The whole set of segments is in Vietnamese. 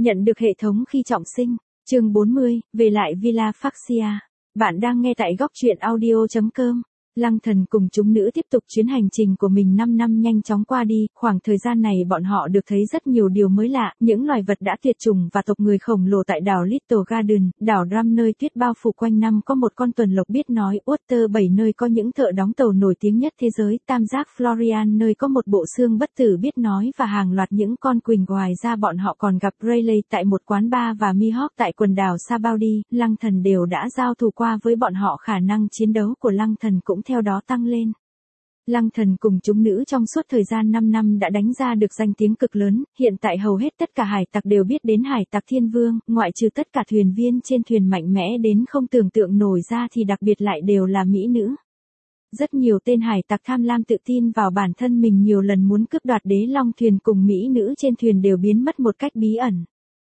Nhận được hệ thống khi trọng sinh. Chương 40, về lại Villa Fuchsia. Bạn đang nghe tại góc truyện audio.com. Lăng Thần cùng chúng nữ tiếp tục chuyến hành trình của mình 5 năm nhanh chóng qua đi, khoảng thời gian này bọn họ được thấy rất nhiều điều mới lạ, những loài vật đã tuyệt chủng và tộc người khổng lồ tại đảo Little Garden, đảo Drum nơi tuyết bao phủ quanh năm có một con tuần lộc biết nói, Water 7 nơi có những thợ đóng tàu nổi tiếng nhất thế giới, tam giác Florian nơi có một bộ xương bất tử biết nói và hàng loạt những con quỳnh. Ngoài ra bọn họ còn gặp Rayleigh tại một quán bar và Mihawk tại quần đảo Sabaody. Lăng Thần đều đã giao thủ qua với bọn họ, khả năng chiến đấu của Lăng Thần cũng theo đó tăng lên. Lăng Thần cùng chúng nữ trong suốt thời gian 5 năm đã đánh ra được danh tiếng cực lớn, hiện tại hầu hết tất cả hải tặc đều biết đến hải tặc Thiên Vương, ngoại trừ tất cả thuyền viên trên thuyền mạnh mẽ đến không tưởng tượng nổi ra thì đặc biệt lại đều là mỹ nữ. Rất nhiều tên hải tặc tham lam tự tin vào bản thân mình nhiều lần muốn cướp đoạt đế long thuyền cùng mỹ nữ trên thuyền đều biến mất một cách bí ẩn.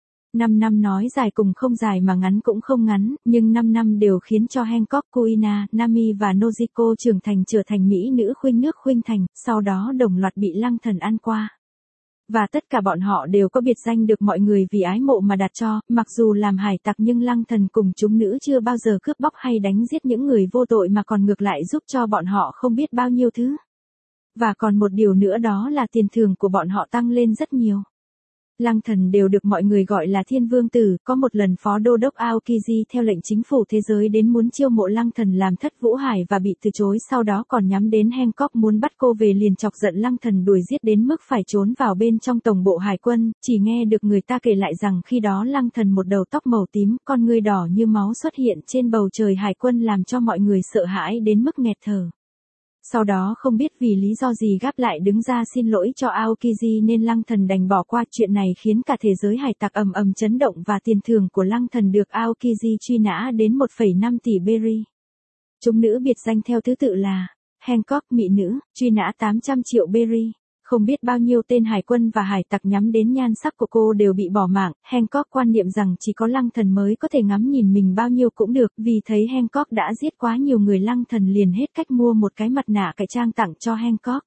5 năm nói dài cùng không dài mà ngắn cũng không ngắn, nhưng 5 năm đều khiến cho Hancock, Kuina, Nami và Nojiko trưởng thành trở thành mỹ nữ khuynh nước khuynh thành, sau đó đồng loạt bị Lăng Thần ăn qua. Và tất cả bọn họ đều có biệt danh được mọi người vì ái mộ mà đặt cho, mặc dù làm hải tặc nhưng Lăng Thần cùng chúng nữ chưa bao giờ cướp bóc hay đánh giết những người vô tội mà còn ngược lại giúp cho bọn họ không biết bao nhiêu thứ. Và còn một điều nữa đó là tiền thưởng của bọn họ tăng lên rất nhiều. Lăng Thần đều được mọi người gọi là Thiên Vương Tử, có một lần Phó Đô đốc Aokiji theo lệnh chính phủ thế giới đến muốn chiêu mộ Lăng Thần làm thất vũ hải và bị từ chối, sau đó còn nhắm đến Hancock muốn bắt cô về liền chọc giận Lăng Thần đuổi giết đến mức phải trốn vào bên trong tổng bộ hải quân, chỉ nghe được người ta kể lại rằng khi đó Lăng Thần một đầu tóc màu tím, con ngươi đỏ như máu xuất hiện trên bầu trời hải quân làm cho mọi người sợ hãi đến mức nghẹt thở. Sau đó không biết vì lý do gì gáp lại đứng ra xin lỗi cho Aokiji nên Lăng Thần đành bỏ qua. Chuyện này khiến cả thế giới hải tặc ầm ầm chấn động và tiền thưởng của Lăng Thần được Aokiji truy nã đến 1,5 tỷ berry. Chúng nữ biệt danh theo thứ tự là Hancock mỹ nữ, truy nã 800 triệu berry. Không biết bao nhiêu tên hải quân và hải tặc nhắm đến nhan sắc của cô đều bị bỏ mạng. Hancock quan niệm rằng chỉ có Lăng Thần mới có thể ngắm nhìn mình bao nhiêu cũng được, vì thấy Hancock đã giết quá nhiều người Lăng Thần liền hết cách mua một cái mặt nạ cải trang tặng cho Hancock.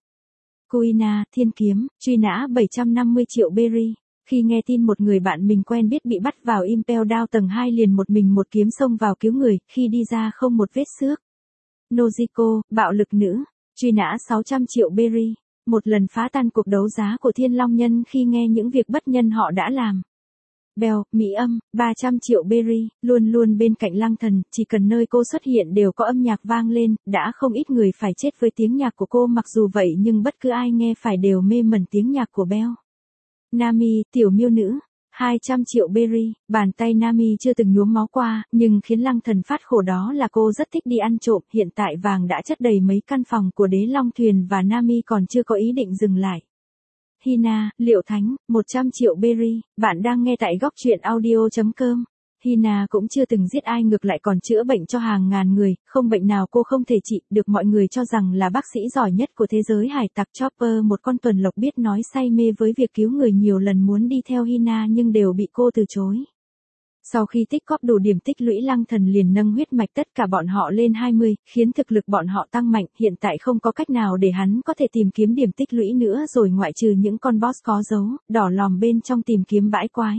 Kuina, thiên kiếm, truy nã 750 triệu berry. Khi nghe tin một người bạn mình quen biết bị bắt vào Impel Down tầng 2 liền một mình một kiếm xông vào cứu người, khi đi ra không một vết xước. Nojiko, bạo lực nữ, truy nã 600 triệu berry. Một lần phá tan cuộc đấu giá của Thiên Long Nhân khi nghe những việc bất nhân họ đã làm. Bell, mỹ âm, 300 triệu berry, luôn luôn bên cạnh Lăng Thần, chỉ cần nơi cô xuất hiện đều có âm nhạc vang lên, đã không ít người phải chết với tiếng nhạc của cô, mặc dù vậy nhưng bất cứ ai nghe phải đều mê mẩn tiếng nhạc của Bell. Nami, tiểu miêu nữ, 200 triệu berry, bàn tay Nami chưa từng nhuốm máu qua, nhưng khiến Lăng Thần phát khổ đó là cô rất thích đi ăn trộm, hiện tại vàng đã chất đầy mấy căn phòng của đế long thuyền và Nami còn chưa có ý định dừng lại. Hina, Liệu Thánh, 100 triệu berry, bạn đang nghe tại góc truyện audio.com. Hina cũng chưa từng giết ai, ngược lại còn chữa bệnh cho hàng ngàn người, không bệnh nào cô không thể trị, được mọi người cho rằng là bác sĩ giỏi nhất của thế giới hải tặc. Chopper, một con tuần lộc biết nói say mê với việc cứu người, nhiều lần muốn đi theo Hina nhưng đều bị cô từ chối. Sau khi tích góp đủ điểm tích lũy, Lăng Thần liền nâng huyết mạch tất cả bọn họ lên 20, khiến thực lực bọn họ tăng mạnh, hiện tại không có cách nào để hắn có thể tìm kiếm điểm tích lũy nữa rồi, ngoại trừ những con boss có dấu, đỏ lòm bên trong tìm kiếm bãi quái.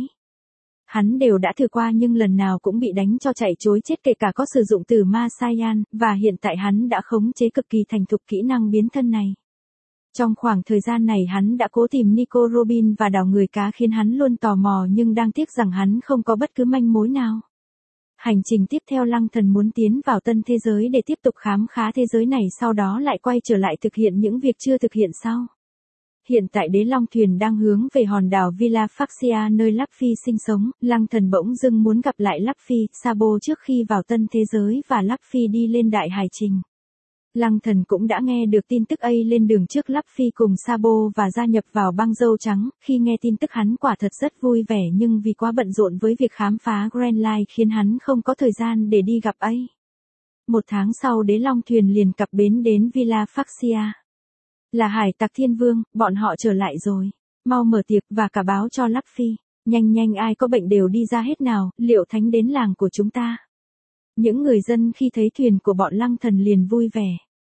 Hắn đều đã thử qua nhưng lần nào cũng bị đánh cho chạy trối chết, kể cả có sử dụng từ ma Saiyan, và hiện tại hắn đã khống chế cực kỳ thành thục kỹ năng biến thân này. Trong khoảng thời gian này hắn đã cố tìm Nico Robin và đào người cá khiến hắn luôn tò mò, nhưng đáng tiếc rằng hắn không có bất cứ manh mối nào. Hành trình tiếp theo, Lăng Thần muốn tiến vào tân thế giới để tiếp tục khám phá thế giới này, sau đó lại quay trở lại thực hiện những việc chưa thực hiện sau. Hiện tại đế long thuyền đang hướng về hòn đảo Villa Fuchsia nơi Luffy sinh sống, Lăng Thần bỗng dưng muốn gặp lại Luffy, Sabo trước khi vào tân thế giới và Luffy đi lên đại hải trình. Lăng Thần cũng đã nghe được tin tức ấy lên đường trước Luffy cùng Sabo và gia nhập vào băng dâu trắng, khi nghe tin tức hắn quả thật rất vui vẻ, nhưng vì quá bận rộn với việc khám phá Grand Line khiến hắn không có thời gian để đi gặp ấy. Một tháng sau đế long thuyền liền cập bến đến Villa Fuchsia. Là hải tặc Thiên Vương, bọn họ trở lại rồi. Mau mở tiệc và cả báo cho Luffy. Nhanh nhanh, ai có bệnh đều đi ra hết nào, Liệu Thánh đến làng của chúng ta. Những người dân khi thấy thuyền của bọn Lăng Thần liền vui vẻ.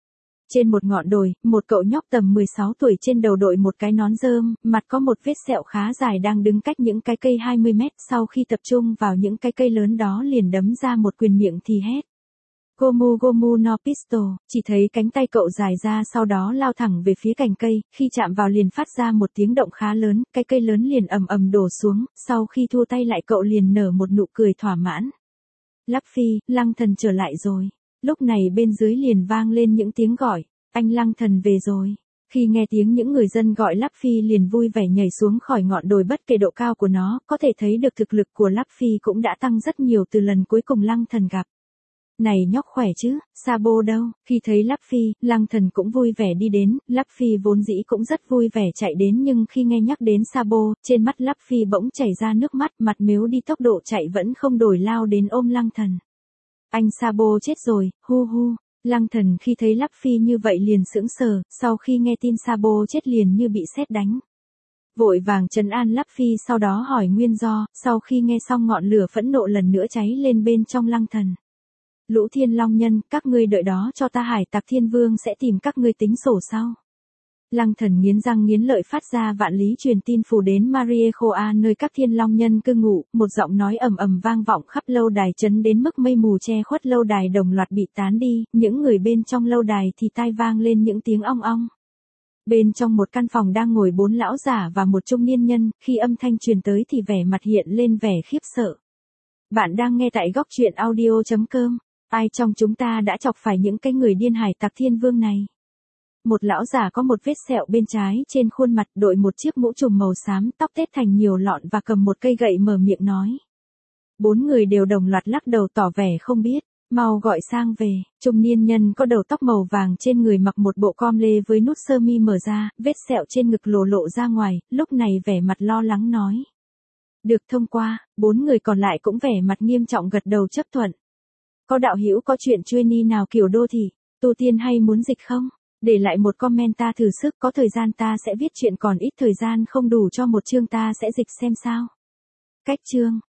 Trên một ngọn đồi, một cậu nhóc tầm 16 tuổi trên đầu đội một cái nón rơm, mặt có một vết sẹo khá dài đang đứng cách những cái cây 20 mét, sau khi tập trung vào những cái cây lớn đó liền đấm ra một quyền miệng thì hét. Gomu Gomu no Pistol, chỉ thấy cánh tay cậu dài ra sau đó lao thẳng về phía cành cây, khi chạm vào liền phát ra một tiếng động khá lớn, cái cây lớn liền ầm ầm đổ xuống, sau khi thua tay lại cậu liền nở một nụ cười thỏa mãn. Luffy, Lăng Thần trở lại rồi. Lúc này bên dưới liền vang lên những tiếng gọi, anh Lăng Thần về rồi. Khi nghe tiếng những người dân gọi Luffy liền vui vẻ nhảy xuống khỏi ngọn đồi bất kể độ cao của nó, có thể thấy được thực lực của Luffy cũng đã tăng rất nhiều từ lần cuối cùng Lăng Thần gặp. Này nhóc khỏe chứ, Sabo đâu? Khi thấy Luffy, Lăng Thần cũng vui vẻ đi đến, Luffy vốn dĩ cũng rất vui vẻ chạy đến nhưng khi nghe nhắc đến Sabo, trên mắt Luffy bỗng chảy ra nước mắt, mặt mếu đi tốc độ chạy vẫn không đổi lao đến ôm Lăng Thần. Anh Sabo chết rồi, hu hu. Lăng Thần khi thấy Luffy như vậy liền sững sờ, sau khi nghe tin Sabo chết liền như bị sét đánh. Vội vàng trấn an Luffy sau đó hỏi nguyên do, sau khi nghe xong ngọn lửa phẫn nộ lần nữa cháy lên bên trong Lăng Thần. Lũ Thiên Long Nhân, các ngươi đợi đó cho ta, Hải Tặc Thiên Vương sẽ tìm các ngươi tính sổ sau. Lăng Thần nghiến răng nghiến lợi phát ra vạn lý truyền tin phù đến Mariekhoa nơi các Thiên Long Nhân cư ngụ, một giọng nói ầm ầm vang vọng khắp lâu đài chấn đến mức mây mù che khuất lâu đài đồng loạt bị tán đi, những người bên trong lâu đài thì tai vang lên những tiếng ong ong. Bên trong một căn phòng đang ngồi 4 lão giả và một trung niên nhân, khi âm thanh truyền tới thì vẻ mặt hiện lên vẻ khiếp sợ. Bạn đang nghe tại góc truyện audio.com. Ai trong chúng ta đã chọc phải những cái người điên Hải Tặc Thiên Vương này? Một lão già có một vết sẹo bên trái trên khuôn mặt, đội một chiếc mũ trùm màu xám, tóc tết thành nhiều lọn và cầm một cây gậy mở miệng nói. 4 người đều đồng loạt lắc đầu tỏ vẻ không biết. Mau gọi sang về. Trung niên nhân có đầu tóc màu vàng trên người mặc một bộ com lê với nút sơ mi mở ra, vết sẹo trên ngực lộ ra ngoài, lúc này vẻ mặt lo lắng nói. Được thông qua. 4 người còn lại cũng vẻ mặt nghiêm trọng gật đầu chấp thuận. Có đạo hữu có chuyện trainee nào kiểu đô thị, tu tiên hay muốn dịch không? Để lại một comment ta thử sức, có thời gian ta sẽ viết chuyện, còn ít thời gian không đủ cho một chương ta sẽ dịch xem sao. Cách chương.